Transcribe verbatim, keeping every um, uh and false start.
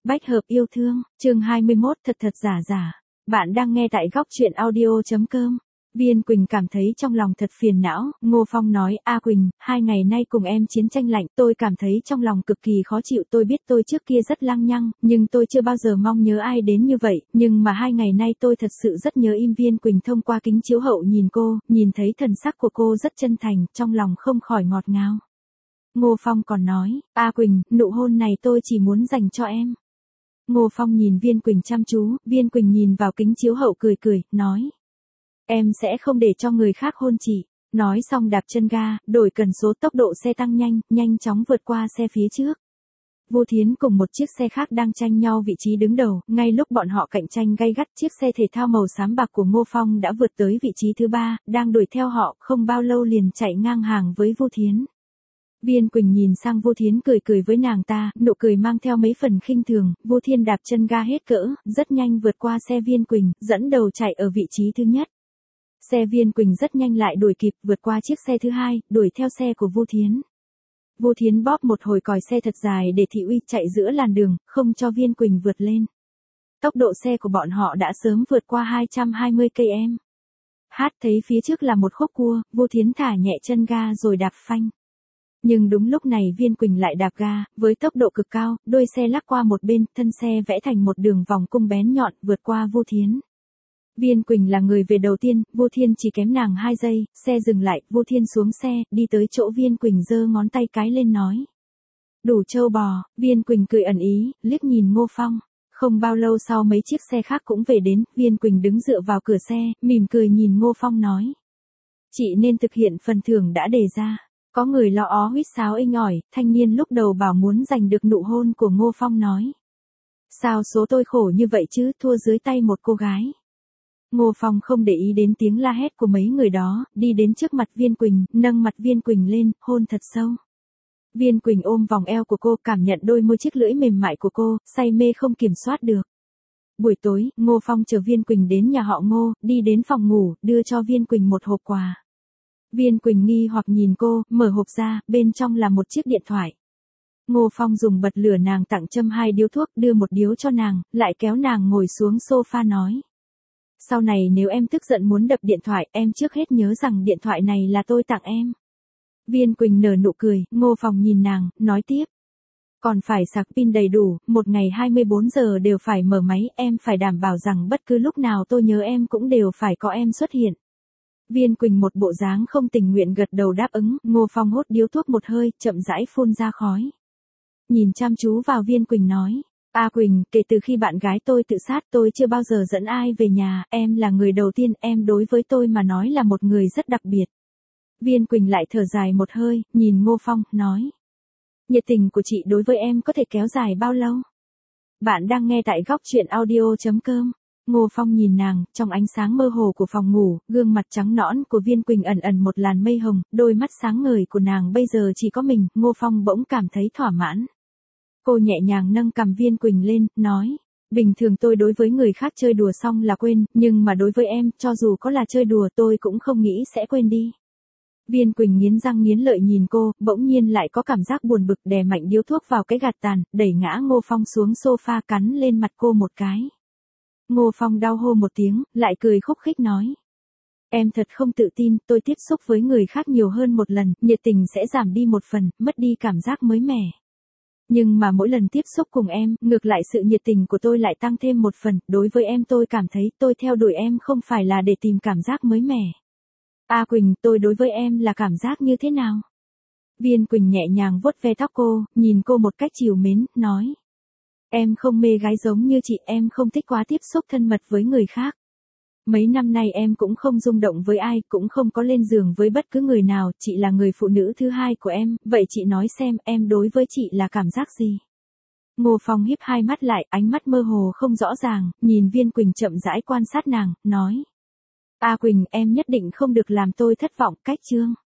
Bách hợp yêu thương, chương hai mươi mốt thật thật giả giả. Bạn đang nghe tại góc truyện audio.com. Viên Quỳnh cảm thấy trong lòng thật phiền não, Ngô Phong nói, A Quỳnh, hai ngày nay cùng em chiến tranh lạnh, tôi cảm thấy trong lòng cực kỳ khó chịu, tôi biết tôi trước kia rất lăng nhăng, nhưng tôi chưa bao giờ mong nhớ ai đến như vậy, nhưng mà hai ngày nay tôi thật sự rất nhớ im. Viên Quỳnh thông qua kính chiếu hậu nhìn cô, nhìn thấy thần sắc của cô rất chân thành, trong lòng không khỏi ngọt ngào. Ngô Phong còn nói, A Quỳnh, nụ hôn này tôi chỉ muốn dành cho em. Ngô Phong nhìn Viên Quỳnh chăm chú, Viên Quỳnh nhìn vào kính chiếu hậu cười cười, nói. Em sẽ không để cho người khác hôn chị. Nói xong đạp chân ga, đổi cần số, tốc độ xe tăng nhanh, nhanh chóng vượt qua xe phía trước. Vô Thiến cùng một chiếc xe khác đang tranh nhau vị trí đứng đầu, ngay lúc bọn họ cạnh tranh gay gắt, chiếc xe thể thao màu xám bạc của Ngô Phong đã vượt tới vị trí thứ ba, đang đuổi theo họ, không bao lâu liền chạy ngang hàng với Vô Thiến. Viên Quỳnh nhìn sang Vô Thiến cười cười với nàng ta, nụ cười mang theo mấy phần khinh thường. Vô Thiên đạp chân ga hết cỡ, rất nhanh vượt qua xe Viên Quỳnh, dẫn đầu chạy ở vị trí thứ nhất. Xe Viên Quỳnh rất nhanh lại đuổi kịp, vượt qua chiếc xe thứ hai, đuổi theo xe của Vô Thiến. Vô Thiến bóp một hồi còi xe thật dài để thị uy, chạy giữa làn đường, không cho Viên Quỳnh vượt lên. Tốc độ xe của bọn họ đã sớm vượt qua hai trăm hai mươi ki lô mét. Hát thấy phía trước là một khúc cua, Vô Thiến thả nhẹ chân ga rồi đạp phanh. Nhưng đúng lúc này Viên Quỳnh lại đạp ga, với tốc độ cực cao, đôi xe lắc qua một bên, thân xe vẽ thành một đường vòng cung bén nhọn, vượt qua Vô Thiến. Viên Quỳnh là người về đầu tiên, Vô Thiên chỉ kém nàng hai giây, xe dừng lại, Vô Thiên xuống xe, đi tới chỗ Viên Quỳnh giơ ngón tay cái lên nói. Đủ trâu bò. Viên Quỳnh cười ẩn ý, liếc nhìn Ngô Phong. Không bao lâu sau mấy chiếc xe khác cũng về đến, Viên Quỳnh đứng dựa vào cửa xe, mỉm cười nhìn Ngô Phong nói. Chị nên thực hiện phần thưởng đã đề ra. Có người lo ó huýt sáo inh ỏi, thanh niên lúc đầu bảo muốn giành được nụ hôn của Ngô Phong nói. Sao số tôi khổ như vậy chứ, thua dưới tay một cô gái. Ngô Phong không để ý đến tiếng la hét của mấy người đó, đi đến trước mặt Viên Quỳnh, nâng mặt Viên Quỳnh lên, hôn thật sâu. Viên Quỳnh ôm vòng eo của cô, cảm nhận đôi môi chiếc lưỡi mềm mại của cô, say mê không kiểm soát được. Buổi tối, Ngô Phong chờ Viên Quỳnh đến nhà họ Ngô, đi đến phòng ngủ, đưa cho Viên Quỳnh một hộp quà. Viên Quỳnh nghi hoặc nhìn cô, mở hộp ra, bên trong là một chiếc điện thoại. Ngô Phong dùng bật lửa nàng tặng châm hai điếu thuốc, đưa một điếu cho nàng, lại kéo nàng ngồi xuống sofa nói. Sau này nếu em tức giận muốn đập điện thoại, em trước hết nhớ rằng điện thoại này là tôi tặng em. Viên Quỳnh nở nụ cười, Ngô Phong nhìn nàng, nói tiếp. Còn phải sạc pin đầy đủ, một ngày hai mươi bốn giờ đều phải mở máy, em phải đảm bảo rằng bất cứ lúc nào tôi nhớ em cũng đều phải có em xuất hiện. Viên Quỳnh một bộ dáng không tình nguyện gật đầu đáp ứng, Ngô Phong hốt điếu thuốc một hơi, chậm rãi phun ra khói. Nhìn chăm chú vào Viên Quỳnh nói. A Quỳnh, kể từ khi bạn gái tôi tự sát tôi chưa bao giờ dẫn ai về nhà, em là người đầu tiên, em đối với tôi mà nói là một người rất đặc biệt. Viên Quỳnh lại thở dài một hơi, nhìn Ngô Phong, nói. Nhiệt tình của chị đối với em có thể kéo dài bao lâu? Bạn đang nghe tại góc truyện audio.com. Ngô Phong nhìn nàng, trong ánh sáng mơ hồ của phòng ngủ, gương mặt trắng nõn của Viên Quỳnh ẩn ẩn một làn mây hồng, đôi mắt sáng ngời của nàng bây giờ chỉ có mình, Ngô Phong bỗng cảm thấy thỏa mãn. Cô nhẹ nhàng nâng cằm Viên Quỳnh lên, nói, bình thường tôi đối với người khác chơi đùa xong là quên, nhưng mà đối với em, cho dù có là chơi đùa tôi cũng không nghĩ sẽ quên đi. Viên Quỳnh nghiến răng nghiến lợi nhìn cô, bỗng nhiên lại có cảm giác buồn bực, đè mạnh điếu thuốc vào cái gạt tàn, đẩy ngã Ngô Phong xuống sofa, cắn lên mặt cô một cái. Ngô Phong đau hô một tiếng, lại cười khúc khích nói. Em thật không tự tin, tôi tiếp xúc với người khác nhiều hơn một lần, nhiệt tình sẽ giảm đi một phần, mất đi cảm giác mới mẻ. Nhưng mà mỗi lần tiếp xúc cùng em, ngược lại sự nhiệt tình của tôi lại tăng thêm một phần, đối với em tôi cảm thấy tôi theo đuổi em không phải là để tìm cảm giác mới mẻ. A Quỳnh, tôi đối với em là cảm giác như thế nào? Viên Quỳnh nhẹ nhàng vuốt ve tóc cô, nhìn cô một cách trìu mến, nói. Em không mê gái giống như chị, em không thích quá tiếp xúc thân mật với người khác. Mấy năm nay em cũng không rung động với ai, cũng không có lên giường với bất cứ người nào, chị là người phụ nữ thứ hai của em, vậy chị nói xem, em đối với chị là cảm giác gì? Ngô Phong híp hai mắt lại, ánh mắt mơ hồ không rõ ràng, nhìn Viên Quỳnh chậm rãi quan sát nàng, nói. A Quỳnh, em nhất định không được làm tôi thất vọng, cách chương.